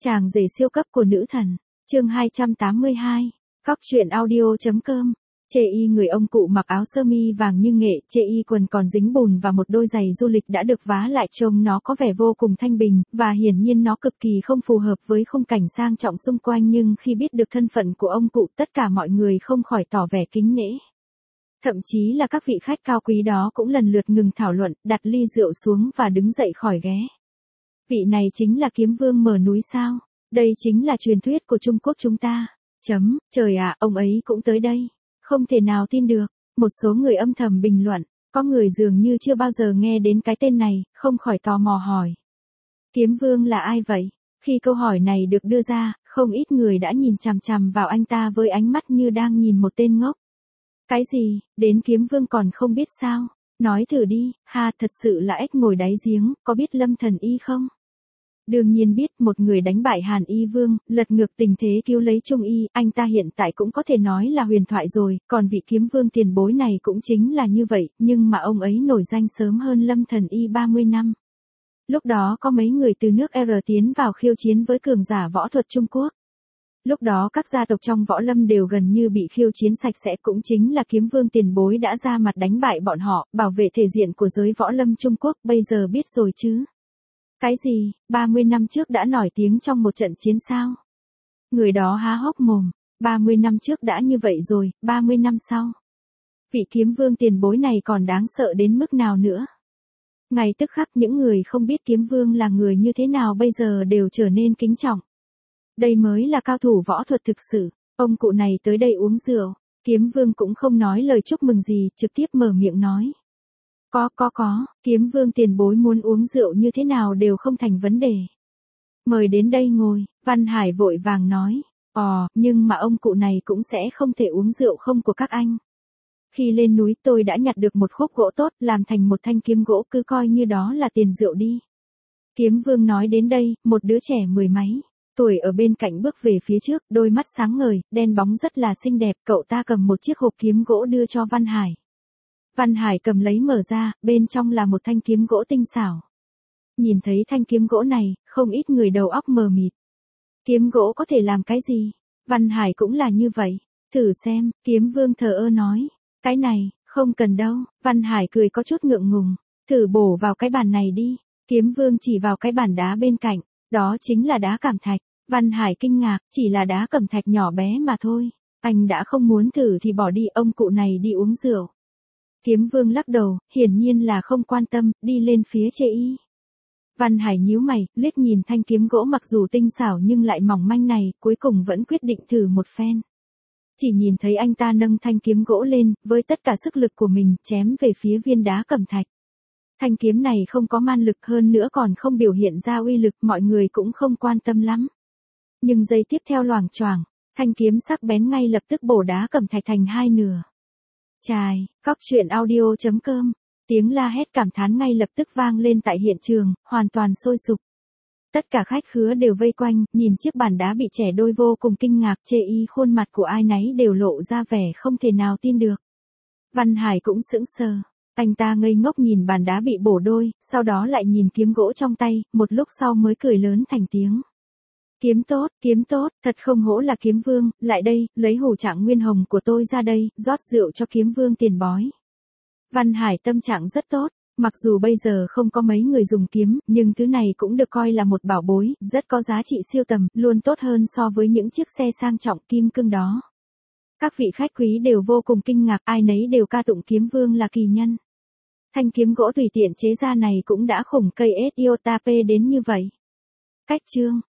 Chàng rể siêu cấp của nữ thần, chương 282, Cóc truyện audio.com. Chê y người ông cụ mặc áo sơ mi vàng như nghệ, chê y quần còn dính bùn và một đôi giày du lịch đã được vá lại, trông nó có vẻ vô cùng thanh bình, và hiển nhiên nó cực kỳ không phù hợp với khung cảnh sang trọng xung quanh, nhưng khi biết được thân phận của ông cụ, tất cả mọi người không khỏi tỏ vẻ kính nể. Thậm chí là các vị khách cao quý đó cũng lần lượt ngừng thảo luận, đặt ly rượu xuống và đứng dậy khỏi ghé. Vị này chính là kiếm vương mở núi sao? Đây chính là truyền thuyết của Trung Quốc chúng ta. Trời ạ, ông ấy cũng tới đây. Không thể nào tin được. Một số người âm thầm bình luận, có người dường như chưa bao giờ nghe đến cái tên này, không khỏi tò mò hỏi. Kiếm vương là ai vậy? Khi câu hỏi này được đưa ra, không ít người đã nhìn chằm chằm vào anh ta với ánh mắt như đang nhìn một tên ngốc. Cái gì, đến kiếm vương còn không biết sao? Nói thử đi, thật sự là ếch ngồi đáy giếng, có biết Lâm Thần Y không? Đương nhiên biết, một người đánh bại Hàn Y Vương, lật ngược tình thế cứu lấy Trung Y, anh ta hiện tại cũng có thể nói là huyền thoại rồi, còn vị kiếm vương tiền bối này cũng chính là như vậy, nhưng mà ông ấy nổi danh sớm hơn Lâm Thần Y 30 năm. Lúc đó có mấy người từ nước R tiến vào khiêu chiến với cường giả võ thuật Trung Quốc. Lúc đó các gia tộc trong võ lâm đều gần như bị khiêu chiến sạch sẽ, cũng chính là kiếm vương tiền bối đã ra mặt đánh bại bọn họ, bảo vệ thể diện của giới võ lâm Trung Quốc, bây giờ biết rồi chứ. Cái gì, 30 năm trước đã nổi tiếng trong một trận chiến sao? Người đó há hốc mồm, 30 năm trước đã như vậy rồi, 30 năm sau. Vị kiếm vương tiền bối này còn đáng sợ đến mức nào nữa? Ngay tức khắc những người không biết kiếm vương là người như thế nào bây giờ đều trở nên kính trọng. Đây mới là cao thủ võ thuật thực sự, ông cụ này tới đây uống rượu, kiếm vương cũng không nói lời chúc mừng gì, trực tiếp mở miệng nói. Có, kiếm vương tiền bối muốn uống rượu như thế nào đều không thành vấn đề. Mời đến đây ngồi, Văn Hải vội vàng nói, nhưng mà ông cụ này cũng sẽ không thể uống rượu không của các anh. Khi lên núi tôi đã nhặt được một khúc gỗ tốt, làm thành một thanh kiếm gỗ, cứ coi như đó là tiền rượu đi. Kiếm vương nói đến đây, một đứa trẻ mười mấy tuổi ở bên cạnh bước về phía trước, đôi mắt sáng ngời, đen bóng rất là xinh đẹp, cậu ta cầm một chiếc hộp kiếm gỗ đưa cho Văn Hải. Văn Hải cầm lấy mở ra, bên trong là một thanh kiếm gỗ tinh xảo. Nhìn thấy thanh kiếm gỗ này, không ít người đầu óc mờ mịt. Kiếm gỗ có thể làm cái gì? Văn Hải cũng là như vậy. Thử xem, kiếm vương thờ ơ nói. Cái này, không cần đâu. Văn Hải cười có chút ngượng ngùng. Thử bổ vào cái bàn này đi. Kiếm vương chỉ vào cái bàn đá bên cạnh. Đó chính là đá cẩm thạch. Văn Hải kinh ngạc, chỉ là đá cẩm thạch nhỏ bé mà thôi. Anh đã không muốn thử thì bỏ đi, ông cụ này đi uống rượu. Kiếm vương lắc đầu, hiển nhiên là không quan tâm, đi lên phía chê y. Văn Hải nhíu mày, liếc nhìn thanh kiếm gỗ mặc dù tinh xảo nhưng lại mỏng manh này, cuối cùng vẫn quyết định thử một phen. Chỉ nhìn thấy anh ta nâng thanh kiếm gỗ lên, với tất cả sức lực của mình, chém về phía viên đá cẩm thạch. Thanh kiếm này không có man lực, hơn nữa còn không biểu hiện ra uy lực, mọi người cũng không quan tâm lắm. Nhưng giây tiếp theo loảng choảng, thanh kiếm sắc bén ngay lập tức bổ đá cẩm thạch thành hai nửa. Chài, Cóc truyện audio.com. Tiếng la hét cảm thán ngay lập tức vang lên tại hiện trường, hoàn toàn sôi sục. Tất cả khách khứa đều vây quanh, nhìn chiếc bàn đá bị chẻ đôi vô cùng kinh ngạc, chê y khuôn mặt của ai nấy đều lộ ra vẻ không thể nào tin được. Văn Hải cũng sững sờ. Anh ta ngây ngốc nhìn bàn đá bị bổ đôi, sau đó lại nhìn kiếm gỗ trong tay, một lúc sau mới cười lớn thành tiếng. Kiếm tốt, thật không hổ là kiếm vương, lại đây, lấy hổ trạng nguyên hồng của tôi ra đây, rót rượu cho kiếm vương tiền bói. Văn Hải tâm trạng rất tốt, mặc dù bây giờ không có mấy người dùng kiếm, nhưng thứ này cũng được coi là một bảo bối, rất có giá trị siêu tầm, luôn tốt hơn so với những chiếc xe sang trọng kim cương đó. Các vị khách quý đều vô cùng kinh ngạc, ai nấy đều ca tụng kiếm vương là kỳ nhân. Thanh kiếm gỗ tùy tiện chế ra này cũng đã khủng cây Etiotape đến như vậy. Cách chương